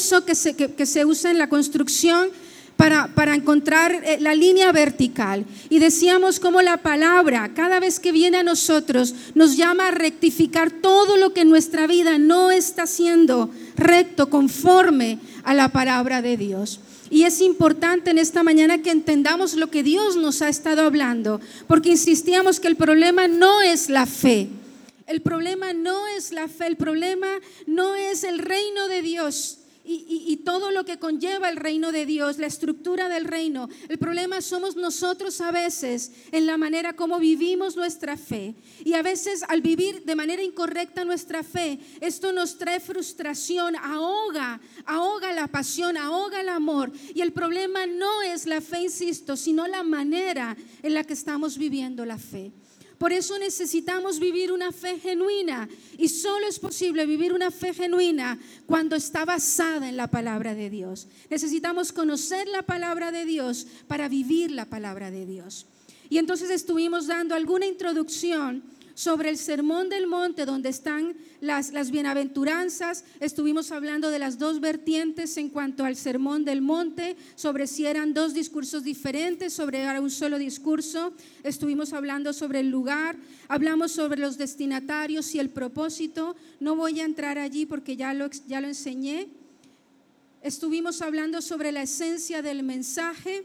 piso que se usa en la construcción para encontrar la línea vertical. Y decíamos cómo la palabra, cada vez que viene a nosotros, nos llama a rectificar todo lo que en nuestra vida no está siendo recto, conforme a la palabra de Dios. Y es importante en esta mañana que entendamos lo que Dios nos ha estado hablando, porque insistíamos que el problema no es la fe. El problema no es la fe, el problema no es el reino de Dios y todo lo que conlleva el reino de Dios, la estructura del reino. El problema somos nosotros a veces en la manera como vivimos nuestra fe. Y a veces al vivir de manera incorrecta nuestra fe, esto nos trae frustración, ahoga la pasión, ahoga el amor. Y el problema no es la fe, insisto, sino la manera en la que estamos viviendo la fe. Por eso necesitamos vivir una fe genuina, y solo es posible vivir una fe genuina cuando está basada en la palabra de Dios. Necesitamos conocer la palabra de Dios para vivir la palabra de Dios. Y entonces estuvimos dando alguna introducción sobre el Sermón del Monte, donde están las bienaventuranzas. Estuvimos hablando de las dos vertientes en cuanto al Sermón del Monte, sobre si eran dos discursos diferentes, sobre era un solo discurso. Estuvimos hablando sobre el lugar, hablamos sobre los destinatarios y el propósito. No voy a entrar allí porque ya lo enseñé. Estuvimos hablando sobre la esencia del mensaje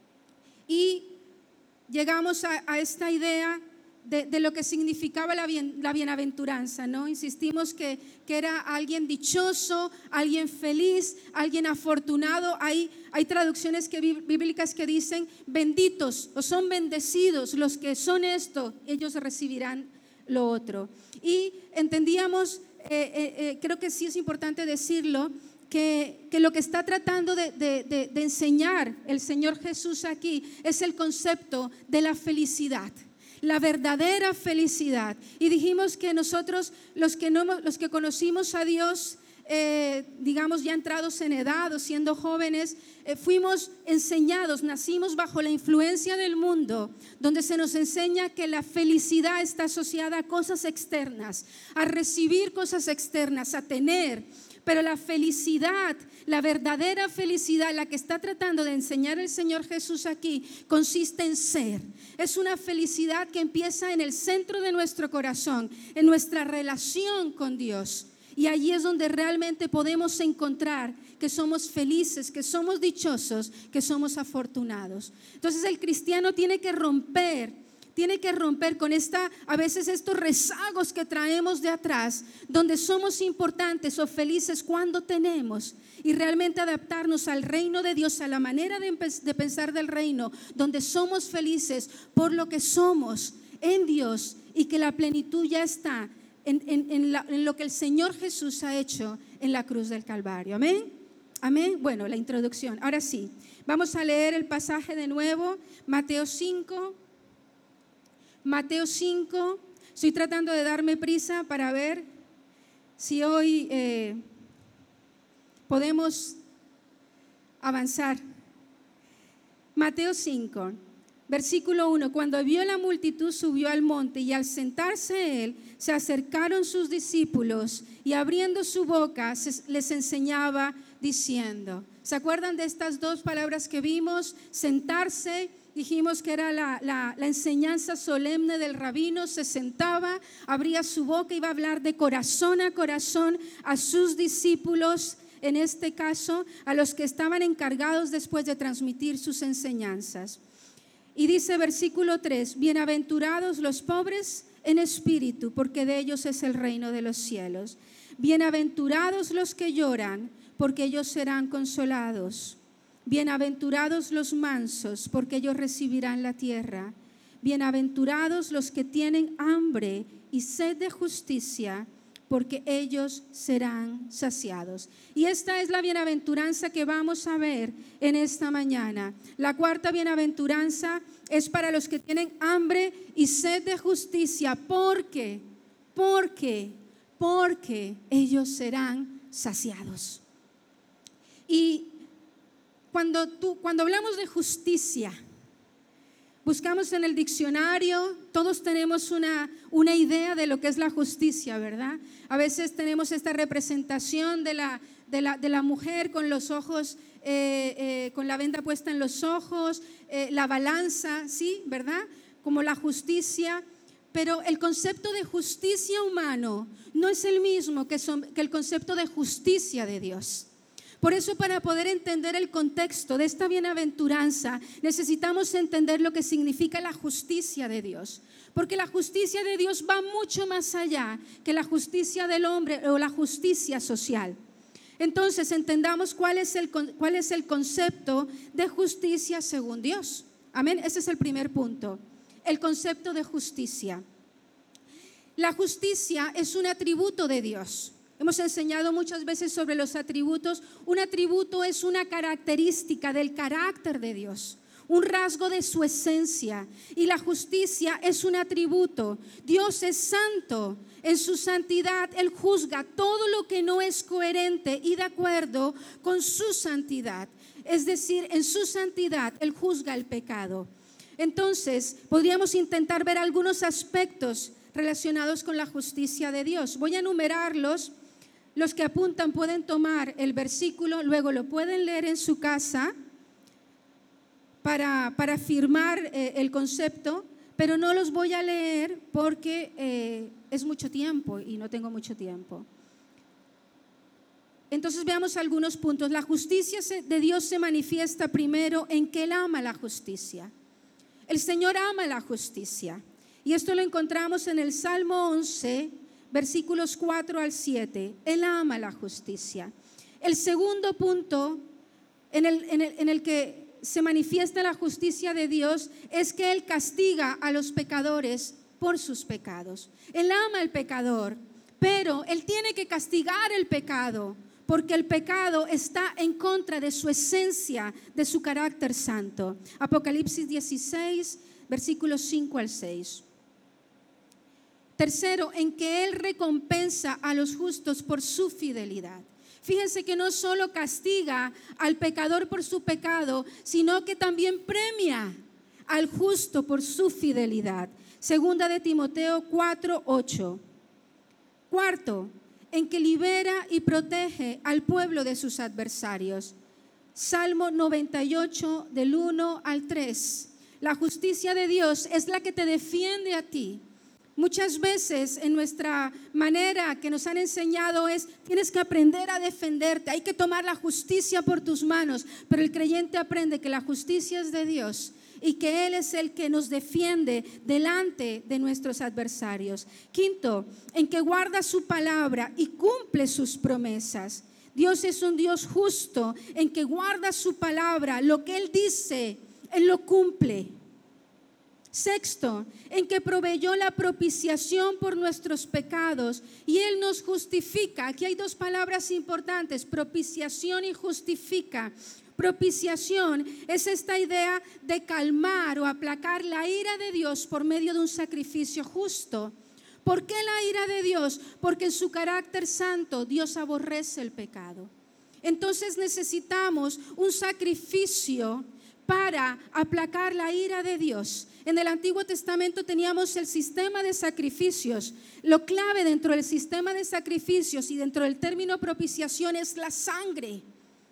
y llegamos a esta idea de lo que significaba la bienaventuranza, ¿no? Insistimos que era alguien dichoso, alguien feliz, alguien afortunado. Hay traducciones bíblicas que dicen benditos o son bendecidos los que son esto, ellos recibirán lo otro. Y entendíamos, creo que sí es importante decirlo, que lo que está tratando de enseñar el Señor Jesús aquí es el concepto de la felicidad. La verdadera felicidad. Y dijimos que nosotros, los que conocimos a Dios, digamos ya entrados en edad o siendo jóvenes, fuimos enseñados, nacimos bajo la influencia del mundo, donde se nos enseña que la felicidad está asociada a cosas externas, a recibir cosas externas, a tener. Pero la felicidad, la verdadera felicidad, la que está tratando de enseñar el Señor Jesús aquí, consiste en ser. Es una felicidad que empieza en el centro de nuestro corazón, en nuestra relación con Dios. Y allí es donde realmente podemos encontrar que somos felices, que somos dichosos, que somos afortunados. Entonces el cristiano tiene que romper con a veces estos rezagos que traemos de atrás, donde somos importantes o felices cuando tenemos, y realmente adaptarnos al reino de Dios, a la manera de pensar del reino, donde somos felices por lo que somos en Dios y que la plenitud ya está en lo que el Señor Jesús ha hecho en la cruz del Calvario. Amén. Amén. Bueno, la introducción. Ahora sí, vamos a leer el pasaje de nuevo, Mateo 5. Mateo 5, estoy tratando de darme prisa para ver si hoy podemos avanzar. Mateo 5, versículo 1, cuando vio la multitud subió al monte y al sentarse él, se acercaron sus discípulos y abriendo su boca les enseñaba diciendo. ¿Se acuerdan de estas dos palabras que vimos? Sentarse. Dijimos que era la enseñanza solemne del rabino. Se sentaba, abría su boca, iba a hablar de corazón a corazón a sus discípulos, en este caso a los que estaban encargados después de transmitir sus enseñanzas. Y dice versículo 3, bienaventurados los pobres en espíritu, porque de ellos es el reino de los cielos. Bienaventurados los que lloran, porque ellos serán consolados. Bienaventurados los mansos, porque ellos recibirán la tierra. Bienaventurados los que tienen hambre y sed de justicia, porque ellos serán saciados. Y esta es la bienaventuranza que vamos a ver en esta mañana. La cuarta bienaventuranza es para los que tienen hambre y sed de justicia, porque ellos serán saciados. Y cuando hablamos de justicia, buscamos en el diccionario, todos tenemos una idea de lo que es la justicia, ¿verdad? A veces tenemos esta representación de la mujer con los ojos, con la venda puesta en los ojos, la balanza, ¿sí? ¿Verdad? Como la justicia. Pero el concepto de justicia humano no es el mismo que el concepto de justicia de Dios. Por eso, para poder entender el contexto de esta bienaventuranza, necesitamos entender lo que significa la justicia de Dios. Porque la justicia de Dios va mucho más allá que la justicia del hombre o la justicia social. Entonces, entendamos cuál es el concepto de justicia según Dios. Amén. Ese es el primer punto. El concepto de justicia. La justicia es un atributo de Dios. Hemos enseñado muchas veces sobre los atributos. Un atributo es una característica del carácter de Dios, un rasgo de su esencia. Y la justicia es un atributo. Dios es santo. En su santidad Él juzga todo lo que no es coherente y de acuerdo con su santidad. Es decir, en su santidad Él juzga el pecado. Entonces, podríamos intentar ver algunos aspectos relacionados con la justicia de Dios. Voy a enumerarlos. Los que apuntan pueden tomar el versículo, luego lo pueden leer en su casa para afirmar el concepto, pero no los voy a leer porque es mucho tiempo y no tengo mucho tiempo. Entonces veamos algunos puntos. La justicia de Dios se manifiesta primero en que Él ama la justicia. El Señor ama la justicia. Y esto lo encontramos en el Salmo 11, versículos 4 al 7. Él ama la justicia. El segundo punto en el que se manifiesta la justicia de Dios es que Él castiga a los pecadores por sus pecados. Él ama al pecador, pero Él tiene que castigar el pecado, porque el pecado está en contra de su esencia, de su carácter santo. Apocalipsis 16, versículos 5 al 6. Tercero, en que Él recompensa a los justos por su fidelidad. Fíjense que no solo castiga al pecador por su pecado, sino que también premia al justo por su fidelidad. Segunda de Timoteo 4, 8. Cuarto, en que libera y protege al pueblo de sus adversarios. Salmo 98, del 1 al 3. La justicia de Dios es la que te defiende a ti. Muchas veces en nuestra manera que nos han enseñado es, tienes que aprender a defenderte, hay que tomar la justicia por tus manos, pero el creyente aprende que la justicia es de Dios y que Él es el que nos defiende delante de nuestros adversarios. Quinto, en que guarda su palabra y cumple sus promesas. Dios es un Dios justo en que guarda su palabra, lo que Él dice, Él lo cumple. Sexto, en que proveyó la propiciación por nuestros pecados y Él nos justifica. Aquí hay dos palabras importantes, propiciación y justifica. Propiciación es esta idea de calmar o aplacar la ira de Dios por medio de un sacrificio justo. ¿Por qué la ira de Dios? Porque en su carácter santo Dios aborrece el pecado. Entonces necesitamos un sacrificio para aplacar la ira de Dios. En el Antiguo Testamento teníamos el sistema de sacrificios. Lo clave dentro del sistema de sacrificios y dentro del término propiciación es la sangre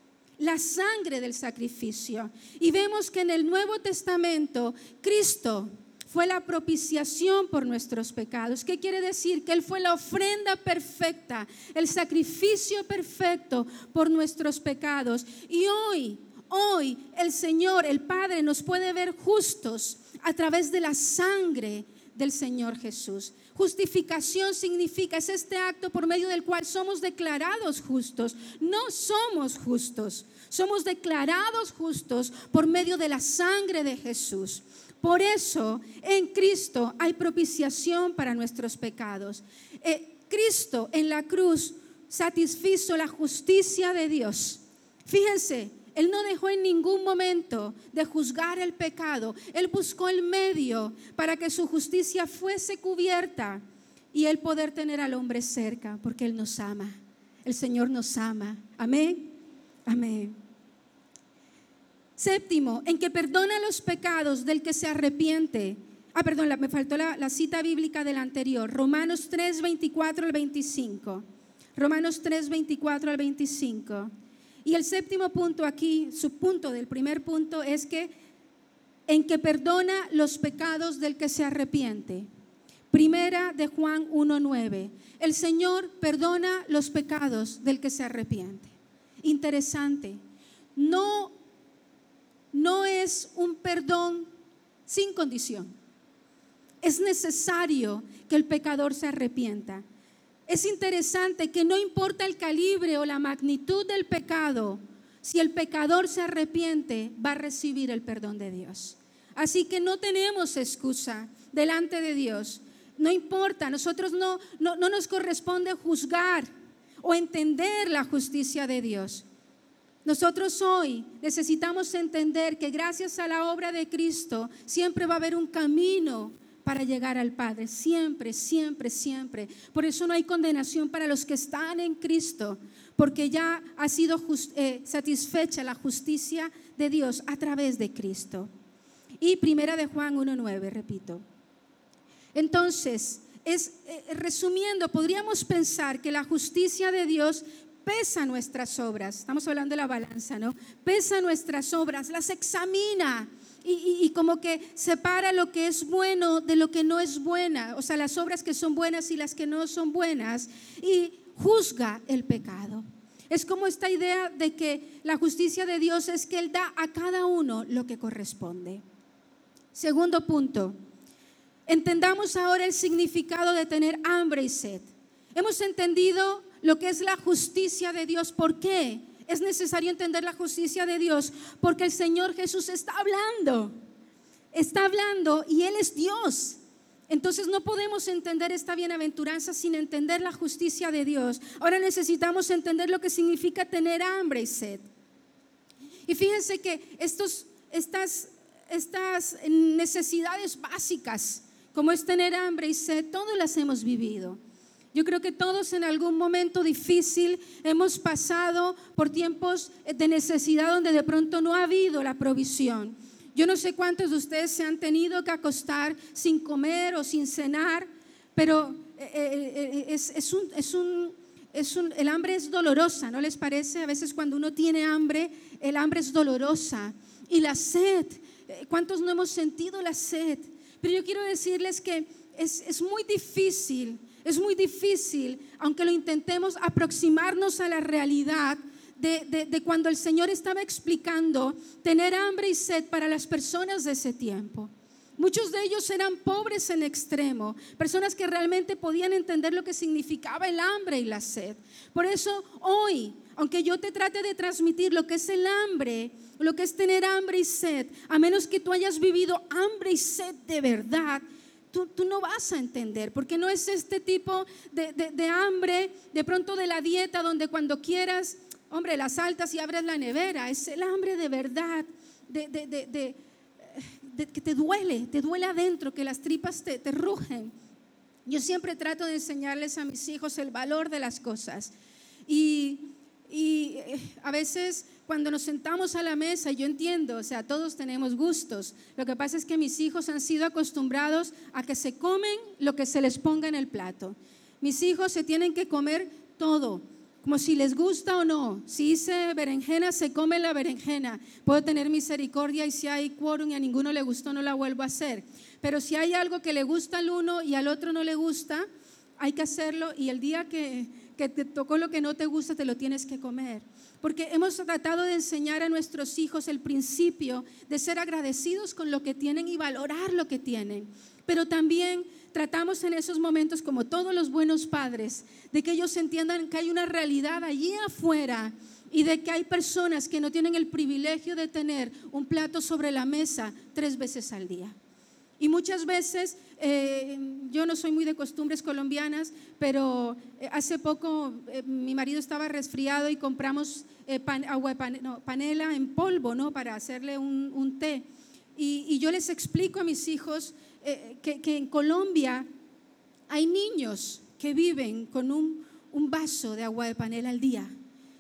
del sacrificio. Y vemos que en el Nuevo Testamento Cristo fue la propiciación por nuestros pecados. ¿Qué quiere decir? Que Él fue la ofrenda perfecta, el sacrificio perfecto por nuestros pecados. Y hoy el Señor, el Padre, nos puede ver justos a través de la sangre del Señor Jesús. Justificación significa, es este acto por medio del cual somos declarados justos. No somos justos, somos declarados justos por medio de la sangre de Jesús. Por eso en Cristo hay propiciación para nuestros pecados. Cristo en la cruz satisfizo la justicia de Dios. Fíjense, Él no dejó en ningún momento de juzgar el pecado. Él buscó el medio para que su justicia fuese cubierta y Él poder tener al hombre cerca, porque Él nos ama. El Señor nos ama. Amén. Amén. Séptimo, en que perdona los pecados del que se arrepiente. Perdón, me faltó la cita bíblica del anterior. Romanos 3, 24 al 25. Romanos 3, 24 al 25. Y el séptimo punto aquí, subpunto del primer punto, es que en que perdona los pecados del que se arrepiente. Primera de Juan 1:9. El Señor perdona los pecados del que se arrepiente. Interesante. No es un perdón sin condición. Es necesario que el pecador se arrepienta. Es interesante que no importa el calibre o la magnitud del pecado, si el pecador se arrepiente, va a recibir el perdón de Dios. Así que no tenemos excusa delante de Dios. No importa, nosotros no nos corresponde juzgar o entender la justicia de Dios. Nosotros hoy necesitamos entender que gracias a la obra de Cristo siempre va a haber un camino para llegar al Padre, siempre, siempre, siempre. Por eso no hay condenación para los que están en Cristo, porque ya ha sido satisfecha la justicia de Dios a través de Cristo. Y primera de Juan 1:9, repito. Entonces, resumiendo, podríamos pensar que la justicia de Dios pesa nuestras obras. Estamos hablando de la balanza, ¿no? Pesa nuestras obras, las examina y como que separa lo que es bueno de lo que no es buena. O sea, las obras que son buenas y las que no son buenas. Y juzga el pecado. Es como esta idea de que la justicia de Dios es que Él da a cada uno lo que corresponde. Segundo punto. Entendamos ahora el significado de tener hambre y sed. Hemos entendido lo que es la justicia de Dios. ¿Por qué? Es necesario entender la justicia de Dios porque el Señor Jesús está hablando y Él es Dios. Entonces no podemos entender esta bienaventuranza sin entender la justicia de Dios. Ahora necesitamos entender lo que significa tener hambre y sed. Y fíjense que estas necesidades básicas, como es tener hambre y sed, todos las hemos vivido. Yo creo que todos en algún momento difícil hemos pasado por tiempos de necesidad donde de pronto no ha habido la provisión. Yo no sé cuántos de ustedes se han tenido que acostar sin comer o sin cenar, pero el hambre es dolorosa, ¿no les parece? A veces cuando uno tiene hambre, el hambre es dolorosa. Y la sed, ¿cuántos no hemos sentido la sed? Pero yo quiero decirles que es muy difícil, aunque lo intentemos, aproximarnos a la realidad de cuando el Señor estaba explicando tener hambre y sed para las personas de ese tiempo. Muchos de ellos eran pobres en extremo, personas que realmente podían entender lo que significaba el hambre y la sed. Por eso hoy, aunque yo te trate de transmitir lo que es el hambre, lo que es tener hambre y sed, a menos que tú hayas vivido hambre y sed de verdad, tú no vas a entender, porque no es este tipo de hambre, de pronto de la dieta, donde cuando quieras, hombre, la saltas y abres la nevera. Es el hambre de verdad, que te duele adentro, que las tripas te rugen. Yo siempre trato de enseñarles a mis hijos el valor de las cosas. Y a veces cuando nos sentamos a la mesa, yo entiendo, o sea, todos tenemos gustos. Lo que pasa es que mis hijos han sido acostumbrados a que se comen lo que se les ponga en el plato. Mis hijos se tienen que comer todo, como si les gusta o no. Si hice berenjena, se come la berenjena. Puedo tener misericordia y si hay quórum y a ninguno le gustó, no la vuelvo a hacer. Pero si hay algo que le gusta al uno y al otro no le gusta, hay que hacerlo, y el día que te tocó lo que no te gusta, te lo tienes que comer. Porque hemos tratado de enseñar a nuestros hijos el principio de ser agradecidos con lo que tienen y valorar lo que tienen. Pero también tratamos en esos momentos, como todos los buenos padres, de que ellos entiendan que hay una realidad allí afuera y de que hay personas que no tienen el privilegio de tener un plato sobre la mesa 3 veces al día. Y muchas veces, yo no soy muy de costumbres colombianas, pero hace poco mi marido estaba resfriado y compramos panela en polvo, ¿no? Para hacerle un té. Y yo les explico a mis hijos que en Colombia hay niños que viven con un vaso de agua de panela al día.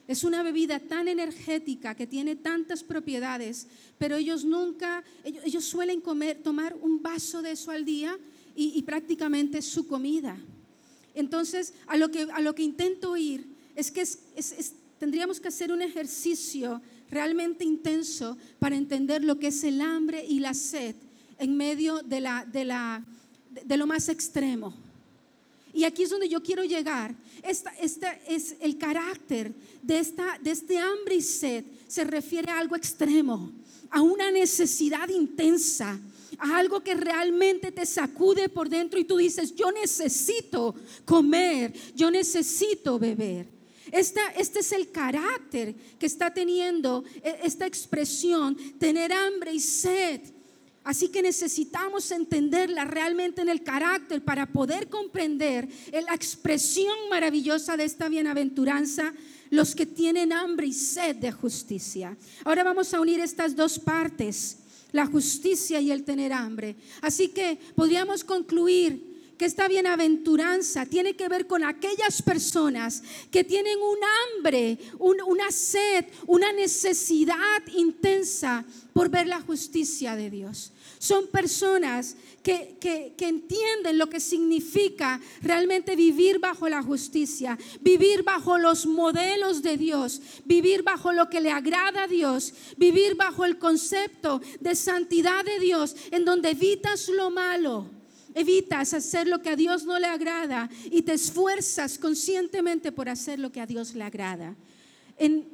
Es una bebida tan energética que tiene tantas propiedades, pero ellos suelen tomar un vaso de eso al día y prácticamente es su comida. Entonces, a lo que intento ir es que tendríamos que hacer un ejercicio realmente intenso para entender lo que es el hambre y la sed en medio de lo más extremo. Y aquí es donde yo quiero llegar. Esta es el carácter de este hambre y sed. Se refiere a algo extremo, a una necesidad intensa, a algo que realmente te sacude por dentro y tú dices: yo necesito comer, yo necesito beber. Este es el carácter que está teniendo esta expresión, tener hambre y sed. Así que necesitamos entenderla realmente en el carácter para poder comprender la expresión maravillosa de esta bienaventuranza, los que tienen hambre y sed de justicia. Ahora vamos a unir estas dos partes, la justicia y el tener hambre. Así que podríamos concluir que esta bienaventuranza tiene que ver con aquellas personas que tienen un hambre, una sed, una necesidad intensa por ver la justicia de Dios. Son personas que entienden lo que significa realmente vivir bajo la justicia, vivir bajo los modelos de Dios, vivir bajo lo que le agrada a Dios, vivir bajo el concepto de santidad de Dios, en donde evitas lo malo. Evitas hacer lo que a Dios no le agrada y te esfuerzas conscientemente por hacer lo que a Dios le agrada. En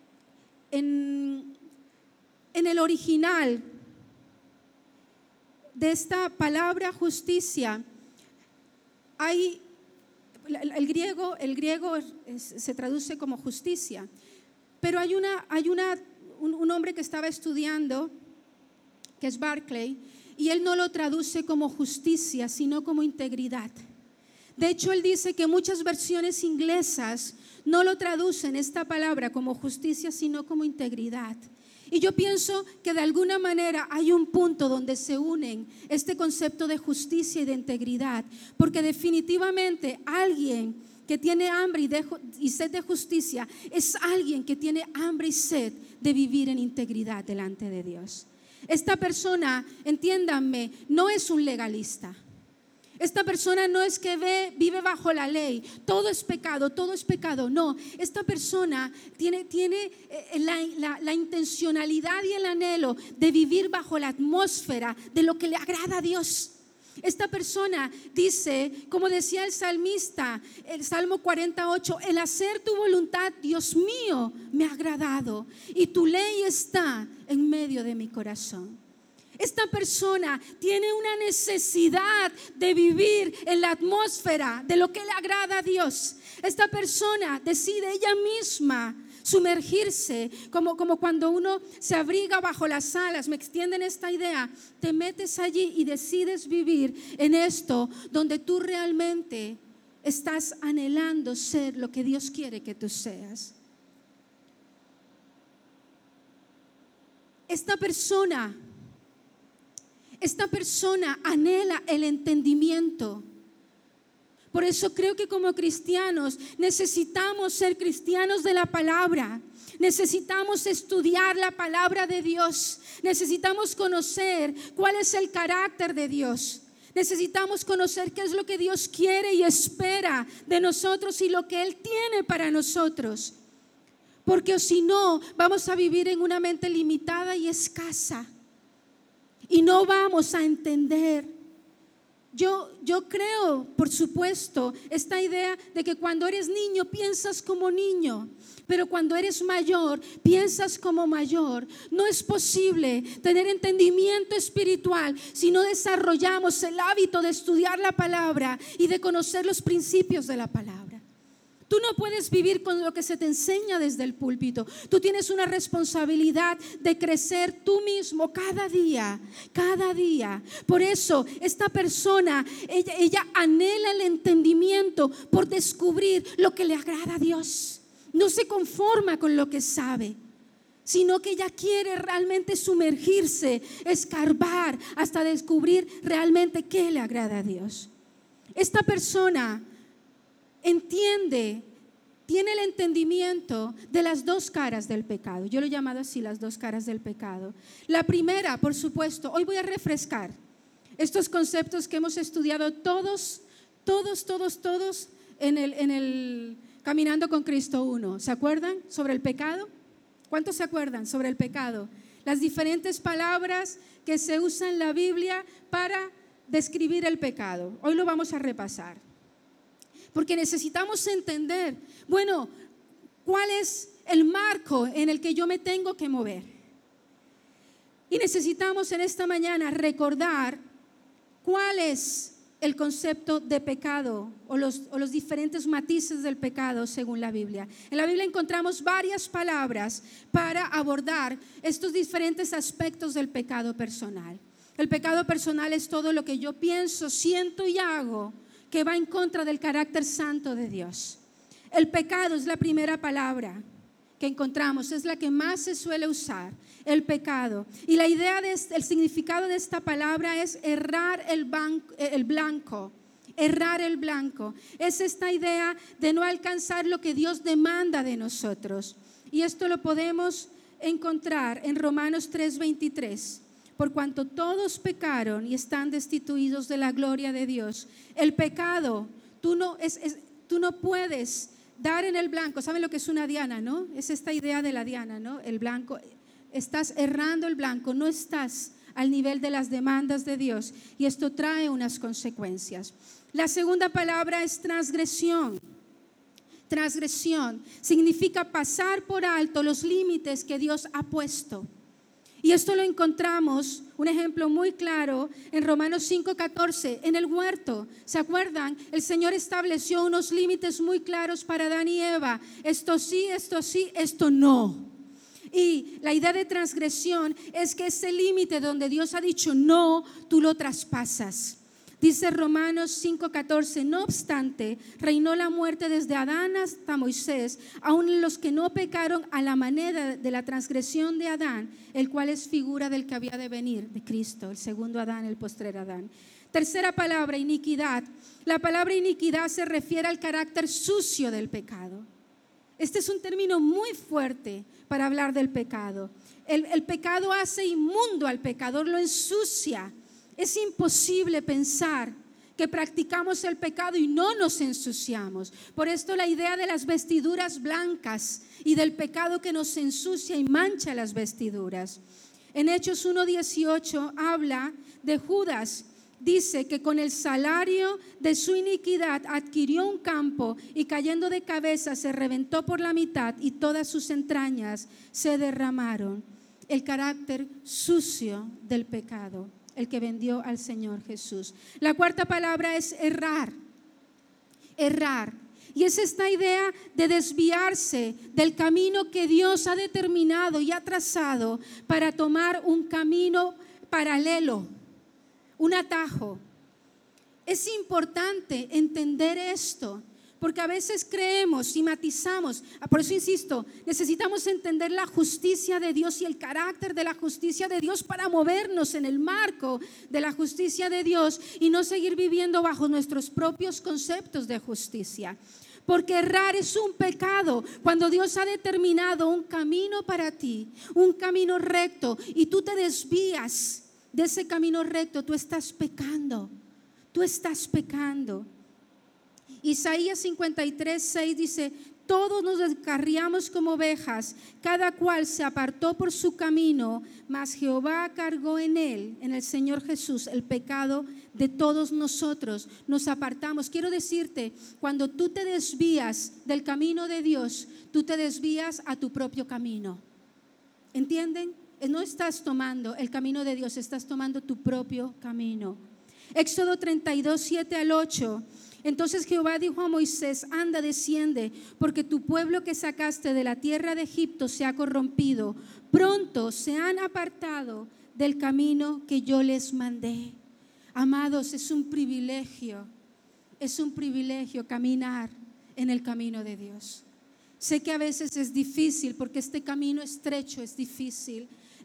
el original de esta palabra justicia, el griego se traduce como justicia, pero hay un hombre que estaba estudiando, que es Barclay, y él no lo traduce como justicia, sino como integridad. De hecho, él dice que muchas versiones inglesas no lo traducen esta palabra como justicia, sino como integridad. Y yo pienso que de alguna manera hay un punto donde se unen este concepto de justicia y de integridad, porque definitivamente alguien que tiene hambre y sed de justicia es alguien que tiene hambre y sed de vivir en integridad delante de Dios. Esta persona, entiéndanme, no es un legalista. Esta persona no es que vive bajo la ley, todo es pecado, no. Esta persona tiene la intencionalidad y el anhelo de vivir bajo la atmósfera de lo que le agrada a Dios. Esta persona dice, como decía el salmista, el Salmo 48, el hacer tu voluntad, Dios mío, me ha agradado y tu ley está en medio de mi corazón. Esta persona tiene una necesidad de vivir en la atmósfera de lo que le agrada a Dios. Esta persona decide ella misma sumergirse, como cuando uno se abriga bajo las alas. Me extienden esta idea. Te metes allí y decides vivir en esto donde tú realmente estás anhelando ser lo que Dios quiere que tú seas. Esta persona anhela el entendimiento. Por eso creo que como cristianos necesitamos ser cristianos de la palabra. Necesitamos estudiar la palabra de Dios. Necesitamos conocer cuál es el carácter de Dios. Necesitamos conocer qué es lo que Dios quiere y espera de nosotros y lo que Él tiene para nosotros. Porque si no, vamos a vivir en una mente limitada y escasa. Y no vamos a entender. Yo creo, por supuesto, esta idea de que cuando eres niño piensas como niño, pero cuando eres mayor piensas como mayor. No es posible tener entendimiento espiritual si no desarrollamos el hábito de estudiar la palabra y de conocer los principios de la palabra. Tú no puedes vivir con lo que se te enseña desde el púlpito. Tú tienes una responsabilidad de crecer tú mismo cada día. Por eso esta persona, ella anhela el entendimiento por descubrir lo que le agrada a Dios. No se conforma con lo que sabe, sino que ella quiere realmente sumergirse, escarbar hasta descubrir realmente qué le agrada a Dios. Esta persona entiende tiene el entendimiento de las dos caras del pecado. Yo lo he llamado así, las dos caras del pecado. La primera, por supuesto, hoy voy a refrescar estos conceptos que hemos estudiado todos en el Caminando con Cristo 1. ¿Se acuerdan sobre el pecado? ¿Cuántos se acuerdan sobre el pecado? Las diferentes palabras que se usan en la Biblia para describir el pecado. Hoy lo vamos a repasar. Porque necesitamos entender, bueno, cuál es el marco en el que yo me tengo que mover. Y necesitamos en esta mañana recordar cuál es el concepto de pecado o los diferentes matices del pecado según la Biblia. En la Biblia encontramos varias palabras para abordar estos diferentes aspectos del pecado personal. El pecado personal es todo lo que yo pienso, siento y hago que va en contra del carácter santo de Dios. El pecado es la primera palabra que encontramos, es la que más se suele usar, el pecado. Y la idea el significado de esta palabra es errar el blanco. Errar el blanco. Es esta idea de no alcanzar lo que Dios demanda de nosotros. Y esto lo podemos encontrar en Romanos 3:23. Por cuanto todos pecaron y están destituidos de la gloria de Dios. El pecado, tú no puedes dar en el blanco. ¿Saben lo que es una diana, no? Es esta idea de la diana, ¿no? El blanco, estás errando el blanco, no estás al nivel de las demandas de Dios, y esto trae unas consecuencias. La segunda palabra es transgresión. Transgresión significa pasar por alto los límites que Dios ha puesto. Y esto lo encontramos, un ejemplo muy claro, en Romanos 5:14, en el huerto. ¿Se acuerdan? El Señor estableció unos límites muy claros para Adán y Eva. Esto sí, esto no. Y la idea de transgresión es que ese límite donde Dios ha dicho no, tú lo traspasas. Dice Romanos 5:14, no obstante, reinó la muerte desde Adán hasta Moisés, aun los que no pecaron a la manera de la transgresión de Adán, el cual es figura del que había de venir, de Cristo, el segundo Adán, el postrer Adán. Tercera palabra, iniquidad. La palabra iniquidad se refiere al carácter sucio del pecado. Este es un término muy fuerte para hablar del pecado. El pecado hace inmundo al pecador, lo ensucia. Es imposible pensar que practicamos el pecado y no nos ensuciamos. Por esto la idea de las vestiduras blancas y del pecado que nos ensucia y mancha las vestiduras. En Hechos 1:18 habla de Judas. Dice que con el salario de su iniquidad adquirió un campo y cayendo de cabeza se reventó por la mitad y todas sus entrañas se derramaron. El carácter sucio del pecado, el que vendió al Señor Jesús. La cuarta palabra es errar. Errar. Y es esta idea de desviarse del camino que Dios ha determinado y ha trazado para tomar un camino paralelo, un atajo. Es importante entender esto, porque a veces creemos y matizamos. Por eso insisto, necesitamos entender la justicia de Dios y el carácter de la justicia de Dios para movernos en el marco de la justicia de Dios y no seguir viviendo bajo nuestros propios conceptos de justicia. Porque errar es un pecado. Cuando Dios ha determinado un camino para ti, un camino recto, y tú te desvías de ese camino recto, tú estás pecando. Tú estás pecando. Isaías 53:6 dice: todos nos descarriamos como ovejas, cada cual se apartó por su camino, mas Jehová cargó en él, en el Señor Jesús, el pecado de todos nosotros. Nos apartamos. Quiero decirte, cuando tú te desvías del camino de Dios, tú te desvías a tu propio camino. ¿Entienden? No estás tomando el camino de Dios, estás tomando tu propio camino. Éxodo 32:7-8. Entonces Jehová dijo a Moisés: anda, desciende, porque tu pueblo que sacaste de la tierra de Egipto se ha corrompido. Pronto se han apartado del camino que yo les mandé. Amados, es un privilegio caminar en el camino de Dios. Sé que a veces es difícil porque este camino estrecho es difícil.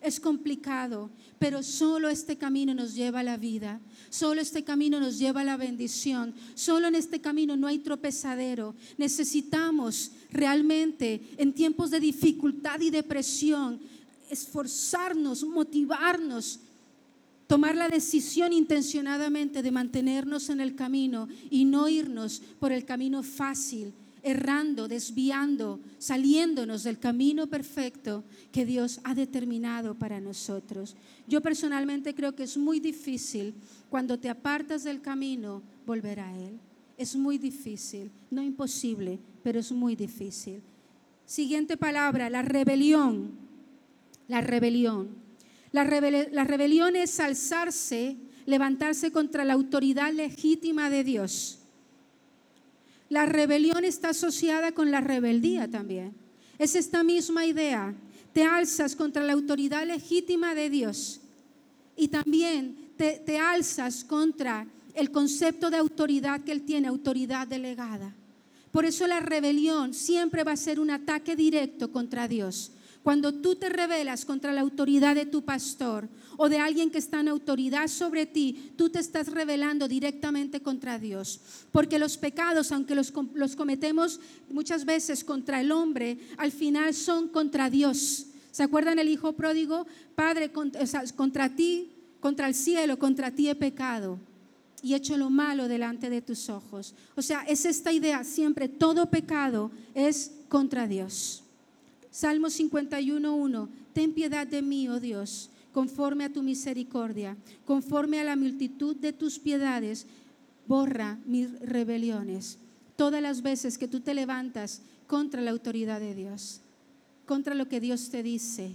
es complicado, pero solo este camino nos lleva a la vida, solo este camino nos lleva a la bendición, solo en este camino no hay tropezadero. Necesitamos realmente en tiempos de dificultad y depresión esforzarnos, motivarnos, tomar la decisión intencionadamente de mantenernos en el camino y no irnos por el camino fácil, errando, desviando, saliéndonos del camino perfecto que Dios ha determinado para nosotros. Yo personalmente creo que es muy difícil cuando te apartas del camino volver a Él. Es muy difícil, no imposible, pero es muy difícil. Siguiente palabra, la rebelión. La rebelión. La rebelión es alzarse, levantarse contra la autoridad legítima de Dios. La rebelión está asociada con la rebeldía también. Es esta misma idea. Te alzas contra la autoridad legítima de Dios y también te alzas contra el concepto de autoridad que Él tiene, autoridad delegada. Por eso la rebelión siempre va a ser un ataque directo contra Dios. Cuando tú te rebelas contra la autoridad de tu pastor o de alguien que está en autoridad sobre ti, tú te estás rebelando directamente contra Dios. Porque los pecados, aunque los cometemos muchas veces contra el hombre, al final son contra Dios. ¿Se acuerdan el hijo pródigo? Padre, contra ti, contra el cielo, contra ti he pecado y he hecho lo malo delante de tus ojos. O sea, es esta idea siempre, todo pecado es contra Dios. Salmo 51:1, ten piedad de mí, oh Dios, conforme a tu misericordia, conforme a la multitud de tus piedades, borra mis rebeliones. Todas las veces que tú te levantas contra la autoridad de Dios, contra lo que Dios te dice,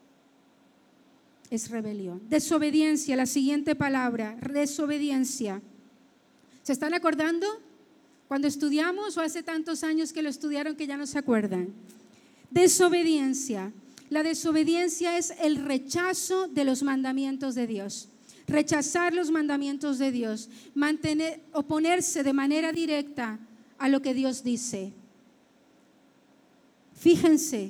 es rebelión. Desobediencia, la siguiente palabra, desobediencia. ¿Se están acordando? Cuando estudiamos o hace tantos años que lo estudiaron que ya no se acuerdan. Desobediencia. La desobediencia es el rechazo de los mandamientos de Dios. Rechazar los mandamientos de Dios. Oponerse de manera directa a lo que Dios dice. Fíjense,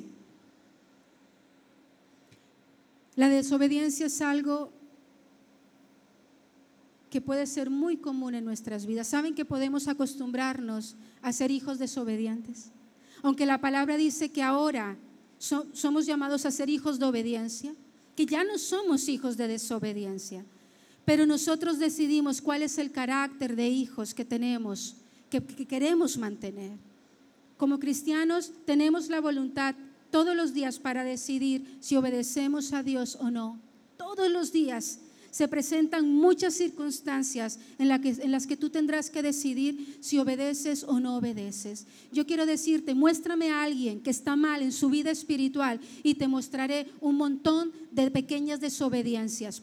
la desobediencia es algo que puede ser muy común en nuestras vidas. ¿Saben que podemos acostumbrarnos a ser hijos desobedientes? Aunque la palabra dice que ahora somos llamados a ser hijos de obediencia, que ya no somos hijos de desobediencia, pero nosotros decidimos cuál es el carácter de hijos que tenemos, que queremos mantener. Como cristianos tenemos la voluntad todos los días para decidir si obedecemos a Dios o no. Todos los días se presentan muchas circunstancias en las que tú tendrás que decidir si obedeces o no obedeces. Yo quiero decirte, muéstrame a alguien que está mal en su vida espiritual y te mostraré un montón de pequeñas desobediencias,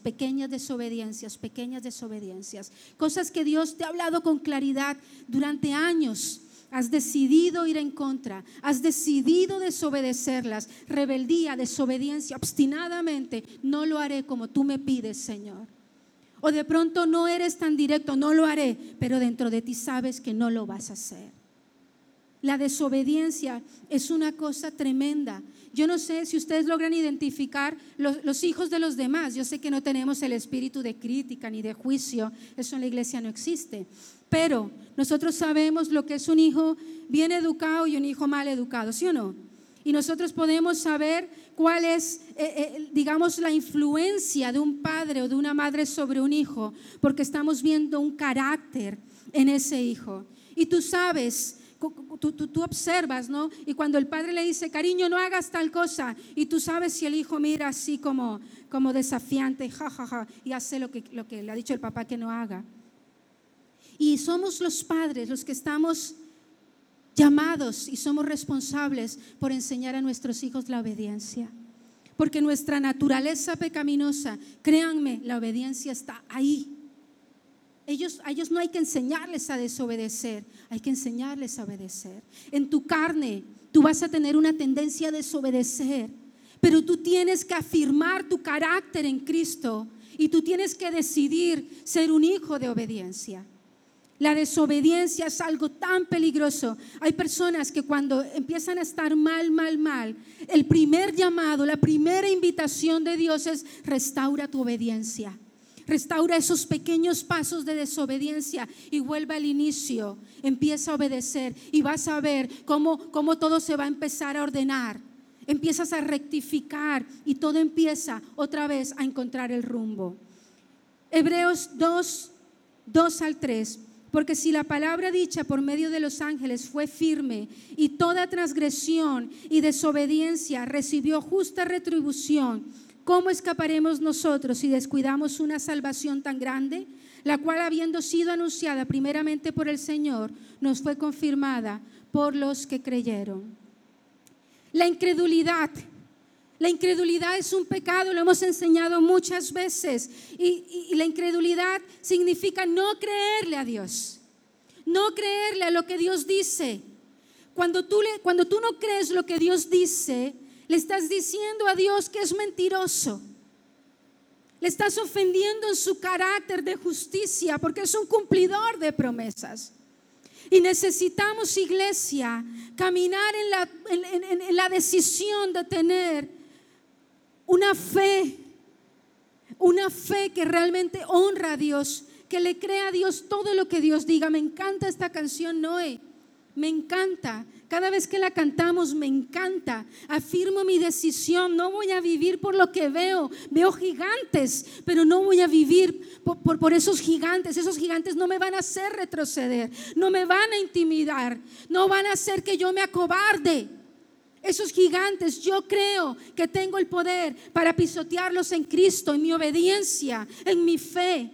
cosas que Dios te ha hablado con claridad durante años. Has decidido ir en contra, has decidido desobedecerlas, rebeldía, desobediencia, obstinadamente, no lo haré como tú me pides, Señor. O de pronto no eres tan directo, no lo haré, pero dentro de ti sabes que no lo vas a hacer. La desobediencia es una cosa tremenda. Yo no sé si ustedes logran identificar los hijos de los demás. Yo sé que no tenemos el espíritu de crítica ni de juicio, eso en la iglesia no existe. Pero nosotros sabemos lo que es un hijo bien educado y un hijo mal educado, ¿sí o no? Y nosotros podemos saber cuál es, digamos, la influencia de un padre o de una madre sobre un hijo, porque estamos viendo un carácter en ese hijo. Y tú sabes, tú observas, ¿no? Y cuando el padre le dice, cariño, no hagas tal cosa, y tú sabes si el hijo mira así como desafiante, y hace lo que le ha dicho el papá que no haga. Y somos los padres los que estamos llamados y somos responsables por enseñar a nuestros hijos la obediencia. Porque nuestra naturaleza pecaminosa, créanme, la obediencia está ahí. A ellos no hay que enseñarles a desobedecer, hay que enseñarles a obedecer. En tu carne tú vas a tener una tendencia a desobedecer, pero tú tienes que afirmar tu carácter en Cristo y tú tienes que decidir ser un hijo de obediencia. La desobediencia es algo tan peligroso. Hay personas que cuando empiezan a estar mal, el primer llamado, la primera invitación de Dios es: restaura tu obediencia. Restaura esos pequeños pasos de desobediencia y vuelve al inicio. Empieza a obedecer y vas a ver cómo todo se va a empezar a ordenar. Empiezas a rectificar y todo empieza otra vez a encontrar el rumbo. Hebreos 2:2-3. Porque si la palabra dicha por medio de los ángeles fue firme y toda transgresión y desobediencia recibió justa retribución, ¿cómo escaparemos nosotros si descuidamos una salvación tan grande, la cual, habiendo sido anunciada primeramente por el Señor, nos fue confirmada por los que creyeron? La incredulidad es un pecado, lo hemos enseñado muchas veces, y la incredulidad significa no creerle a Dios, no creerle a lo que Dios dice. Cuando tú no crees lo que Dios dice, le estás diciendo a Dios que es mentiroso. Le estás ofendiendo en su carácter de justicia, porque es un cumplidor de promesas. Y necesitamos, iglesia, caminar en la decisión de tener una fe que realmente honra a Dios, que le crea a Dios todo lo que Dios diga. Me encanta esta canción, Noé, me encanta. Cada vez que la cantamos me encanta. Afirmo mi decisión, no voy a vivir por lo que veo gigantes, pero no voy a vivir por esos gigantes. Esos gigantes no me van a hacer retroceder, no me van a intimidar, no van a hacer que yo me acobarde. Esos gigantes, yo creo que tengo el poder para pisotearlos en Cristo, en mi obediencia, en mi fe.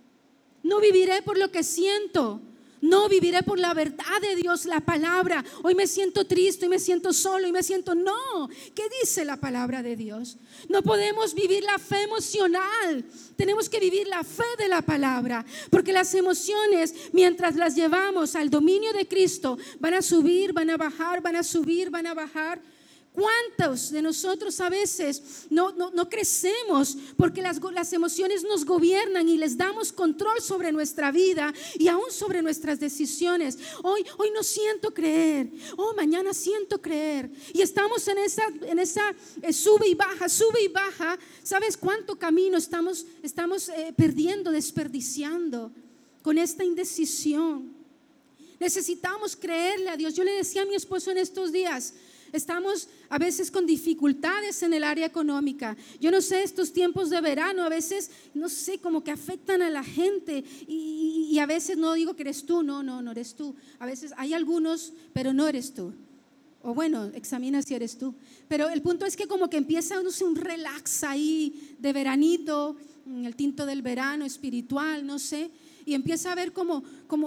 No viviré por lo que siento, no viviré por la verdad de Dios, la palabra. Hoy me siento triste, hoy me siento solo, no. ¿Qué dice la palabra de Dios? No podemos vivir la fe emocional, tenemos que vivir la fe de la palabra, porque las emociones, mientras las llevamos al dominio de Cristo, van a subir, van a bajar, van a subir, van a bajar. ¿Cuántos de nosotros a veces no crecemos porque las emociones nos gobiernan y les damos control sobre nuestra vida y aún sobre nuestras decisiones? Hoy no siento creer, mañana siento creer, y estamos en esa sube y baja. ¿Sabes cuánto camino estamos perdiendo, desperdiciando con esta indecisión? Necesitamos creerle a Dios. Yo le decía a mi esposo en estos días, estamos a veces con dificultades en el área económica. Yo no sé, estos tiempos de verano a veces, no sé, como que afectan a la gente, y a veces no digo que eres tú, no eres tú. A veces hay algunos, pero no eres tú. O bueno, examina si eres tú. Pero el punto es que como que empieza, no sé, un relax ahí de veranito, el tinto del verano espiritual, no sé, y empieza a haber como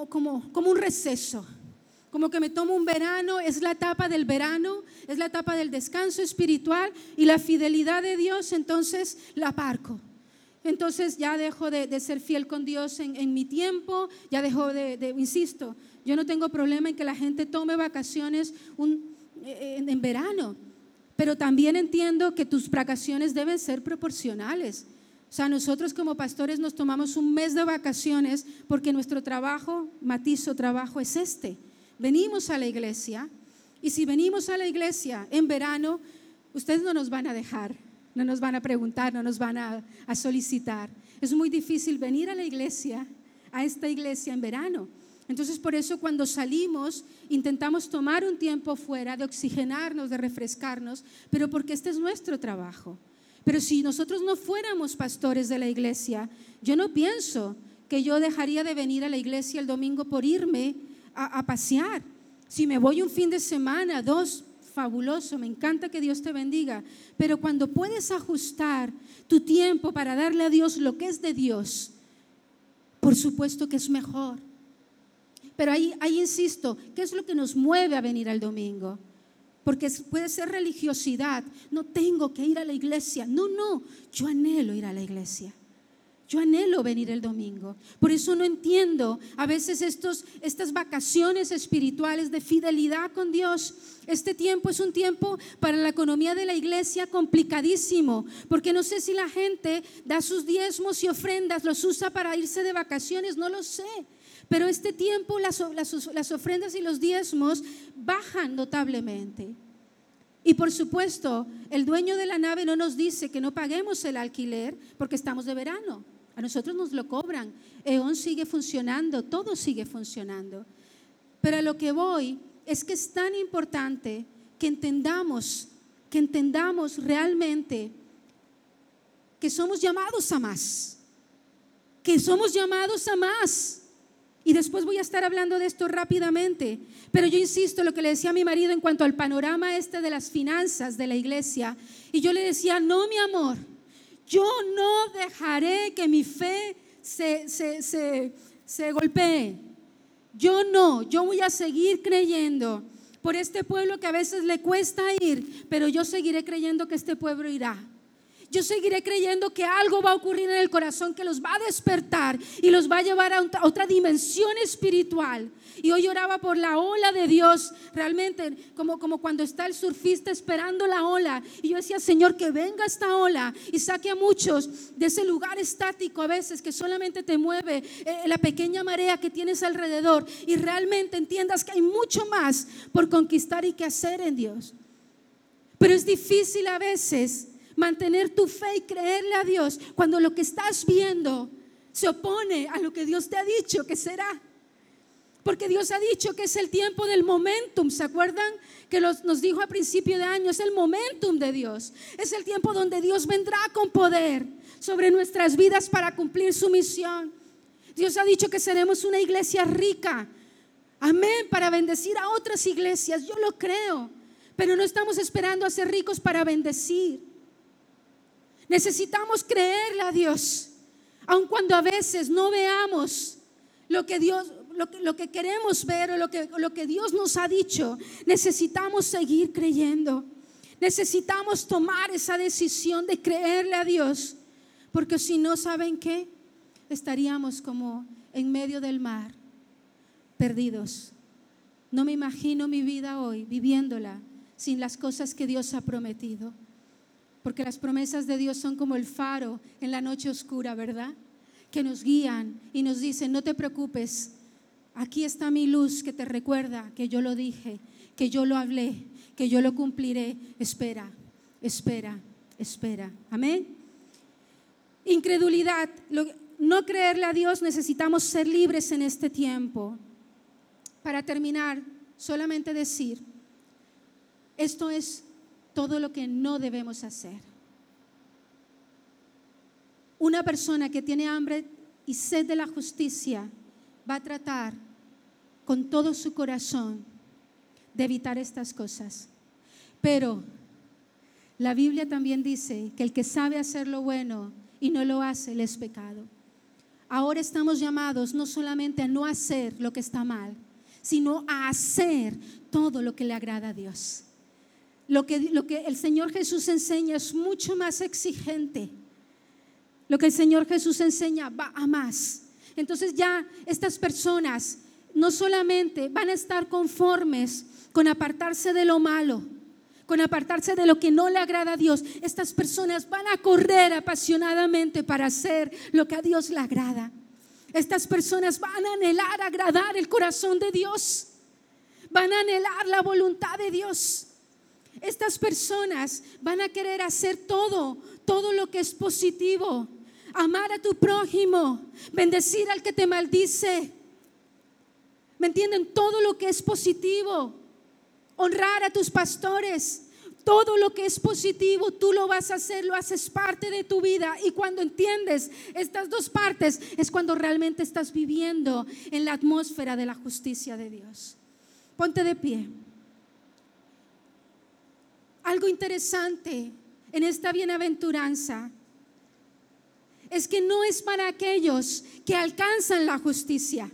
un receso. Como que me tomo un verano, es la etapa del verano, es la etapa del descanso espiritual, y la fidelidad de Dios entonces la aparco. Entonces ya dejo de ser fiel con Dios en mi tiempo, ya dejo insisto, yo no tengo problema en que la gente tome vacaciones en verano, pero también entiendo que tus vacaciones deben ser proporcionales. O sea, nosotros como pastores nos tomamos un mes de vacaciones porque nuestro trabajo, matizo trabajo, es venimos a la iglesia, y si venimos a la iglesia en verano, ustedes no nos van a dejar, no nos van a preguntar, no nos van a solicitar. Es muy difícil venir a la iglesia, a esta iglesia en verano. Entonces, por eso cuando salimos intentamos tomar un tiempo fuera, de oxigenarnos, de refrescarnos, pero porque este es nuestro trabajo. Pero si nosotros no fuéramos pastores de la iglesia, yo no pienso que yo dejaría de venir a la iglesia el domingo por irme a pasear. Si me voy un fin de semana, 2, fabuloso, me encanta, que Dios te bendiga. Pero cuando puedes ajustar tu tiempo para darle a Dios lo que es de Dios, por supuesto que es mejor. Pero ahí insisto, ¿qué es lo que nos mueve a venir al domingo? Porque puede ser religiosidad. No tengo que ir a la iglesia. No, yo anhelo ir a la iglesia. Yo anhelo venir el domingo. Por eso no entiendo a veces estas vacaciones espirituales de fidelidad con Dios. Este tiempo es un tiempo para la economía de la iglesia complicadísimo, porque no sé si la gente da sus diezmos y ofrendas, los usa para irse de vacaciones, no lo sé. Pero este tiempo las ofrendas y los diezmos bajan notablemente. Y por supuesto, el dueño de la nave no nos dice que no paguemos el alquiler porque estamos de verano. A nosotros nos lo cobran. E.ON sigue funcionando, todo sigue funcionando. Pero a lo que voy es que es tan importante que entendamos realmente que somos llamados a más. Que somos llamados a más. Y después voy a estar hablando de esto rápidamente. Pero yo insisto en lo que le decía a mi marido en cuanto al panorama de las finanzas de la iglesia. Y yo le decía, no, mi amor, yo no dejaré que mi fe se golpee. Yo voy a seguir creyendo por este pueblo que a veces le cuesta ir, pero yo seguiré creyendo que este pueblo irá. Yo seguiré creyendo que algo va a ocurrir en el corazón que los va a despertar y los va a llevar a otra dimensión espiritual. Y hoy oraba por la ola de Dios, realmente como cuando está el surfista esperando la ola. Y yo decía, Señor, que venga esta ola y saque a muchos de ese lugar estático a veces que solamente te mueve la pequeña marea que tienes alrededor. Y realmente entiendas que hay mucho más por conquistar y que hacer en Dios. Pero es difícil a veces mantener tu fe y creerle a Dios cuando lo que estás viendo se opone a lo que Dios te ha dicho que será. Porque Dios ha dicho que es el tiempo del momentum. ¿Se acuerdan que nos dijo a principio de año? Es el momentum de Dios. Es el tiempo donde Dios vendrá con poder sobre nuestras vidas para cumplir su misión. Dios ha dicho que seremos una iglesia rica. Amén, para bendecir a otras iglesias. Yo lo creo. Pero no estamos esperando a ser ricos para bendecir. Necesitamos creerle a Dios, aun cuando a veces no veamos lo que queremos ver o lo que Dios nos ha dicho. Necesitamos seguir creyendo. Necesitamos tomar esa decisión de creerle a Dios, porque si no, ¿saben qué? Estaríamos como en medio del mar, perdidos. No me imagino mi vida hoy viviéndola sin las cosas que Dios ha prometido. Porque las promesas de Dios son como el faro en la noche oscura, ¿verdad? Que nos guían y nos dicen, no te preocupes, aquí está mi luz que te recuerda que yo lo dije, que yo lo hablé, que yo lo cumpliré. Espera, espera, espera. Amén. Incredulidad, no creerle a Dios. Necesitamos ser libres en este tiempo. Para terminar, solamente decir, esto es todo lo que no debemos hacer. Una persona que tiene hambre y sed de la justicia va a tratar con todo su corazón de evitar estas cosas. Pero la Biblia también dice que el que sabe hacer lo bueno y no lo hace, le es pecado. Ahora estamos llamados no solamente a no hacer lo que está mal, sino a hacer todo lo que le agrada a Dios. Lo que el Señor Jesús enseña es mucho más exigente. Lo que el Señor Jesús enseña va a más. Entonces ya estas personas no solamente van a estar conformes con apartarse de lo malo, con apartarse de lo que no le agrada a Dios. Estas personas van a correr apasionadamente para hacer lo que a Dios le agrada. Estas personas van a anhelar agradar el corazón de Dios. Van a anhelar la voluntad de Dios. Estas personas van a querer hacer todo lo que es positivo. Amar a tu prójimo, bendecir al que te maldice. ¿Me entienden? Todo lo que es positivo. Honrar a tus pastores. Todo lo que es positivo, tú lo vas a hacer, lo haces parte de tu vida. Y cuando entiendes estas dos partes, es cuando realmente estás viviendo en la atmósfera de la justicia de Dios. Ponte de pie. Algo interesante en esta bienaventuranza es que no es para aquellos que alcanzan la justicia.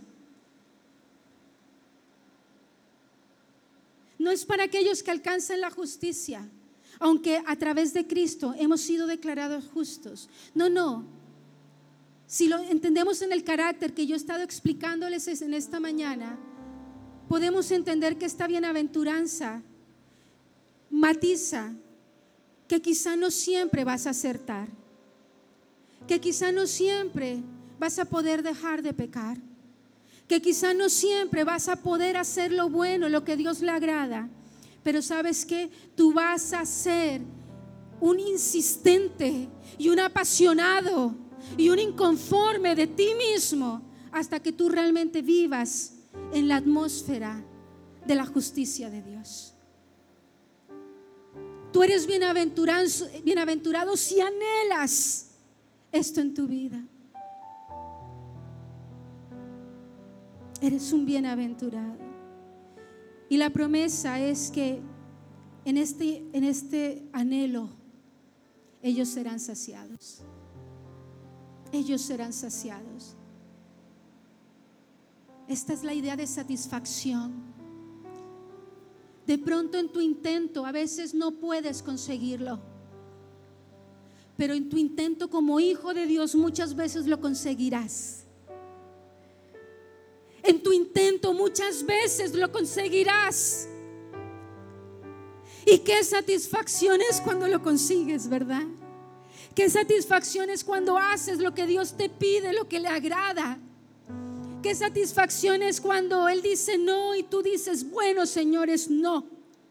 No es para aquellos que alcanzan la justicia, aunque a través de Cristo hemos sido declarados justos. No. Si lo entendemos en el carácter que yo he estado explicándoles en esta mañana, podemos entender que esta bienaventuranza matiza que quizá no siempre vas a acertar, que quizá no siempre vas a poder dejar de pecar, que quizá no siempre vas a poder hacer lo bueno, lo que Dios le agrada, pero ¿sabes qué? Tú vas a ser un insistente y un apasionado y un inconforme de ti mismo hasta que tú realmente vivas en la atmósfera de la justicia de Dios. Tú eres bienaventurado si anhelas esto en tu vida. Eres un bienaventurado. Y la promesa es que en este anhelo ellos serán saciados. Ellos serán saciados. Esta es la idea de satisfacción. De pronto en tu intento a veces no puedes conseguirlo, pero en tu intento como hijo de Dios muchas veces lo conseguirás. En tu intento muchas veces lo conseguirás. Y qué satisfacción es cuando lo consigues, ¿verdad? Qué satisfacción es cuando haces lo que Dios te pide, lo que le agrada. Qué satisfacción es cuando Él dice no y tú dices, bueno, señores, no.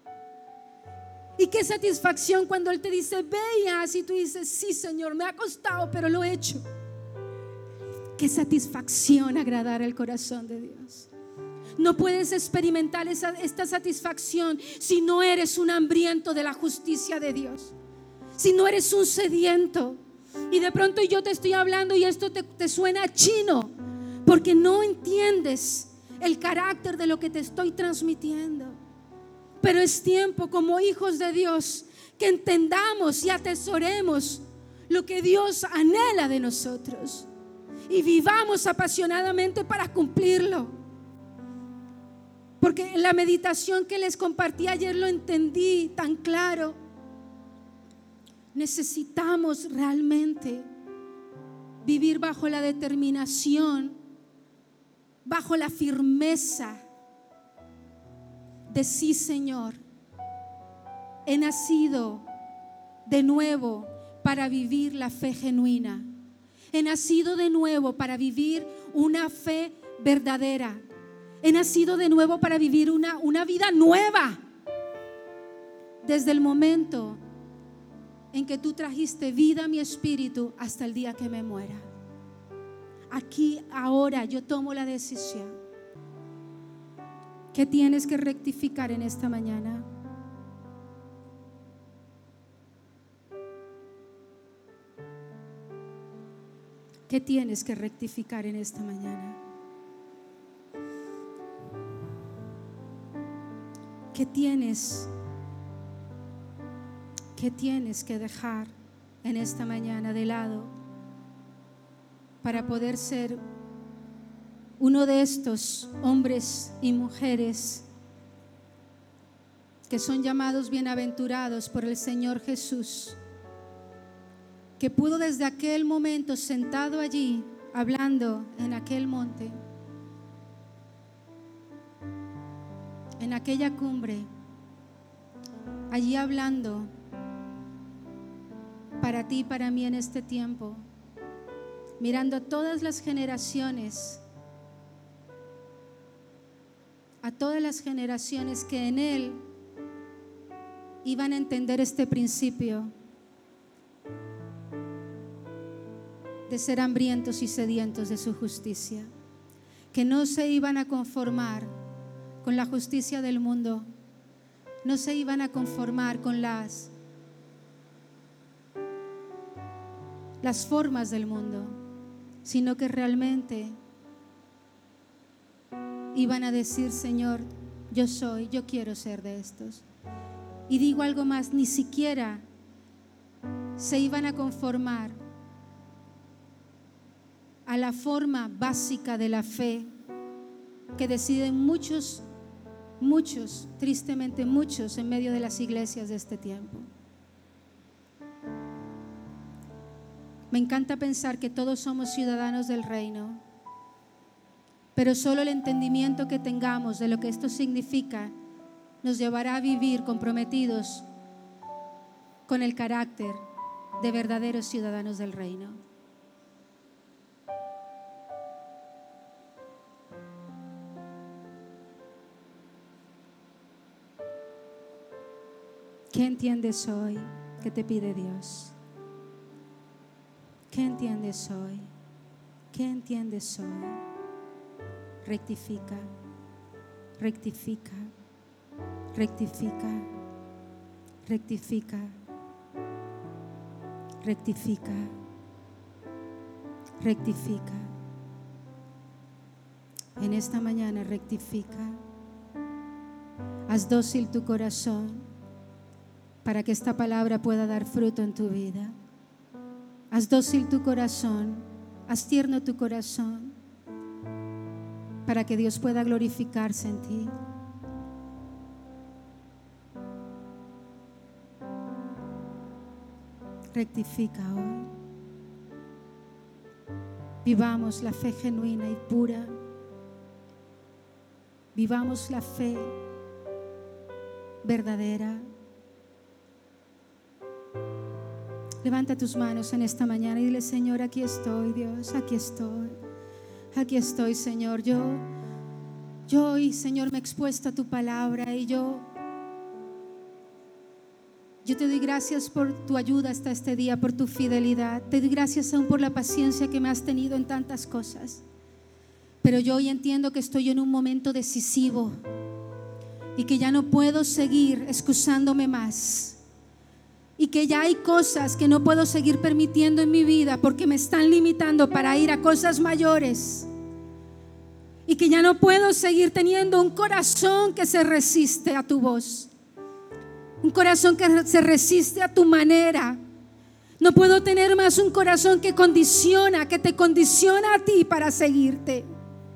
Y qué satisfacción cuando Él te dice, ve y haz, y tú dices, sí, Señor, me ha costado, pero lo he hecho. Qué satisfacción agradar al corazón de Dios. No puedes experimentar esta satisfacción si no eres un hambriento de la justicia de Dios, si no eres un sediento. Y de pronto yo te estoy hablando y esto te suena chino, porque no entiendes el carácter de lo que te estoy transmitiendo. Pero es tiempo como hijos de Dios que entendamos y atesoremos lo que Dios anhela de nosotros y vivamos apasionadamente para cumplirlo. Porque en la meditación que les compartí ayer lo entendí tan claro. Necesitamos realmente vivir bajo la determinación, bajo la firmeza de sí, Señor, he nacido de nuevo para vivir la fe genuina. He nacido de nuevo para vivir una fe verdadera. He nacido de nuevo para vivir una vida nueva. Desde el momento en que tú trajiste vida a mi espíritu hasta el día que me muera. Aquí, ahora, yo tomo la decisión. ¿Qué tienes que rectificar en esta mañana? ¿Qué tienes que rectificar en esta mañana? ¿Qué tienes que dejar en esta mañana de lado para poder ser uno de estos hombres y mujeres que son llamados bienaventurados por el Señor Jesús, que pudo desde aquel momento sentado allí hablando en aquel monte, en aquella cumbre, allí hablando para ti y para mí en este tiempo, mirando a todas las generaciones, a todas las generaciones que en Él iban a entender este principio de ser hambrientos y sedientos de su justicia, que no se iban a conformar con la justicia del mundo, no se iban a conformar con las formas del mundo, sino que realmente iban a decir, Señor, yo quiero ser de estos. Y digo algo más, ni siquiera se iban a conformar a la forma básica de la fe que deciden muchos, tristemente muchos en medio de las iglesias de este tiempo. Me encanta pensar que todos somos ciudadanos del reino, pero solo el entendimiento que tengamos de lo que esto significa nos llevará a vivir comprometidos con el carácter de verdaderos ciudadanos del reino. ¿Qué entiendes hoy que te pide Dios? ¿Qué entiendes hoy? ¿Qué entiendes hoy? Rectifica, rectifica, rectifica, rectifica, rectifica, rectifica. En esta mañana rectifica. Haz dócil tu corazón para que esta palabra pueda dar fruto en tu vida. Haz dócil tu corazón, haz tierno tu corazón para que Dios pueda glorificarse en ti. Rectifica hoy. Vivamos la fe genuina y pura. Vivamos la fe verdadera. Levanta tus manos en esta mañana y dile: Señor, aquí estoy, Dios, aquí estoy. Aquí estoy, Señor. Yo hoy, Señor, me he expuesto a tu palabra y yo te doy gracias por tu ayuda hasta este día, por tu fidelidad. Te doy gracias aún por la paciencia que me has tenido en tantas cosas. Pero yo hoy entiendo que estoy en un momento decisivo y que ya no puedo seguir excusándome más. Y que ya hay cosas que no puedo seguir permitiendo en mi vida porque me están limitando para ir a cosas mayores. Y que ya no puedo seguir teniendo un corazón que se resiste a tu voz. Un corazón que se resiste a tu manera. No puedo tener más un corazón que condiciona, que te condiciona a ti para seguirte.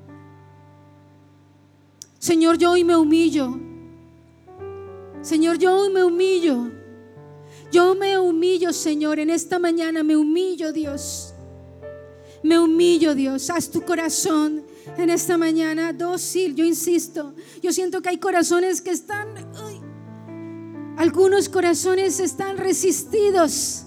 Señor, yo hoy me humillo. Señor, yo hoy me humillo. Yo me humillo, Señor, en esta mañana me humillo, Dios. Me humillo, Dios. Haz tu corazón en esta mañana dócil. Yo insisto, yo siento que hay corazones que están, algunos corazones están resistidos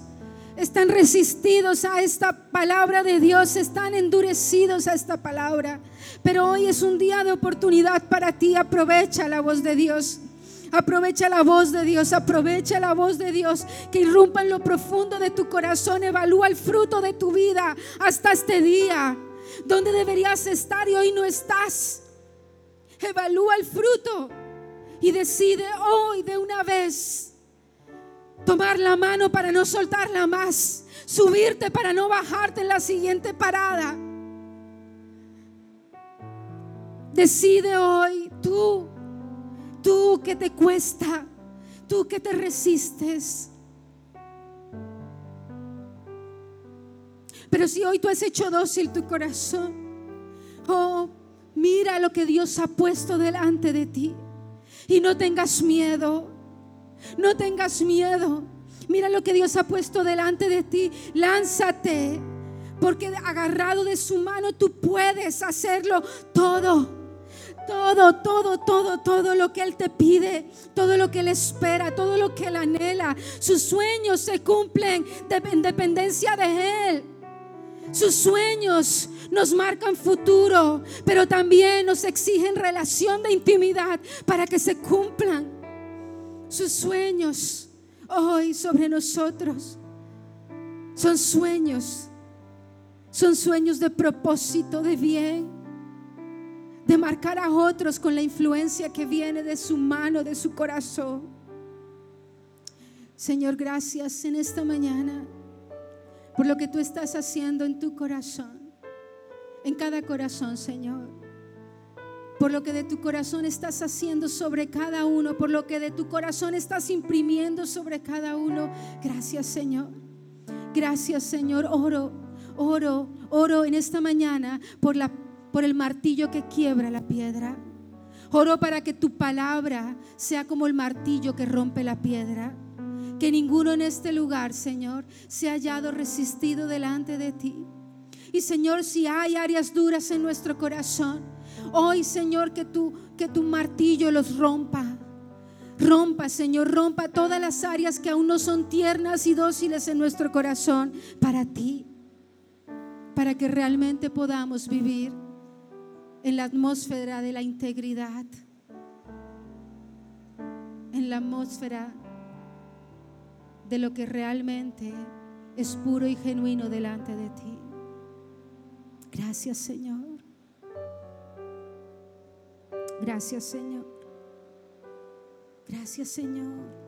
a esta palabra de Dios, están endurecidos a esta palabra. Pero hoy es un día de oportunidad para ti. Aprovecha la voz de Dios. Aprovecha la voz de Dios, aprovecha la voz de Dios que irrumpa en lo profundo de tu corazón. Evalúa el fruto de tu vida hasta este día. ¿Dónde deberías estar y hoy no estás? Evalúa el fruto y decide hoy de una vez tomar la mano para no soltarla más, subirte para no bajarte en la siguiente parada. Decide hoy tú que te cuesta, tú que te resistes. Pero si hoy tú has hecho dócil tu corazón, mira lo que Dios ha puesto delante de ti y no tengas miedo, no tengas miedo. Mira lo que Dios ha puesto delante de ti, lánzate, porque agarrado de su mano tú puedes hacerlo todo. Todo lo que Él te pide, todo lo que Él espera, todo lo que Él anhela. Sus sueños se cumplen en dependencia de Él. Sus sueños nos marcan futuro, pero también nos exigen relación de intimidad para que se cumplan. Sus sueños hoy sobre nosotros son sueños de propósito, de bien, de marcar a otros con la influencia que viene de su mano, de su corazón. Señor, gracias en esta mañana por lo que tú estás haciendo en tu corazón, en cada corazón, Señor. Por lo que de tu corazón estás haciendo sobre cada uno, por lo que de tu corazón estás imprimiendo sobre cada uno. Gracias, Señor. Gracias, Señor. Oro en esta mañana por el martillo que quiebra la piedra. Oro para que tu palabra sea como el martillo que rompe la piedra. Que ninguno en este lugar, Señor, se ha hallado resistido delante de ti. Y Señor, si hay áreas duras en nuestro corazón, hoy, Señor, que tu martillo los rompa. Rompa, Señor, rompa todas las áreas que aún no son tiernas y dóciles en nuestro corazón para ti, para que realmente podamos vivir en la atmósfera de la integridad, en la atmósfera de lo que realmente es puro y genuino delante de ti. Gracias, Señor. Gracias, Señor. Gracias, Señor.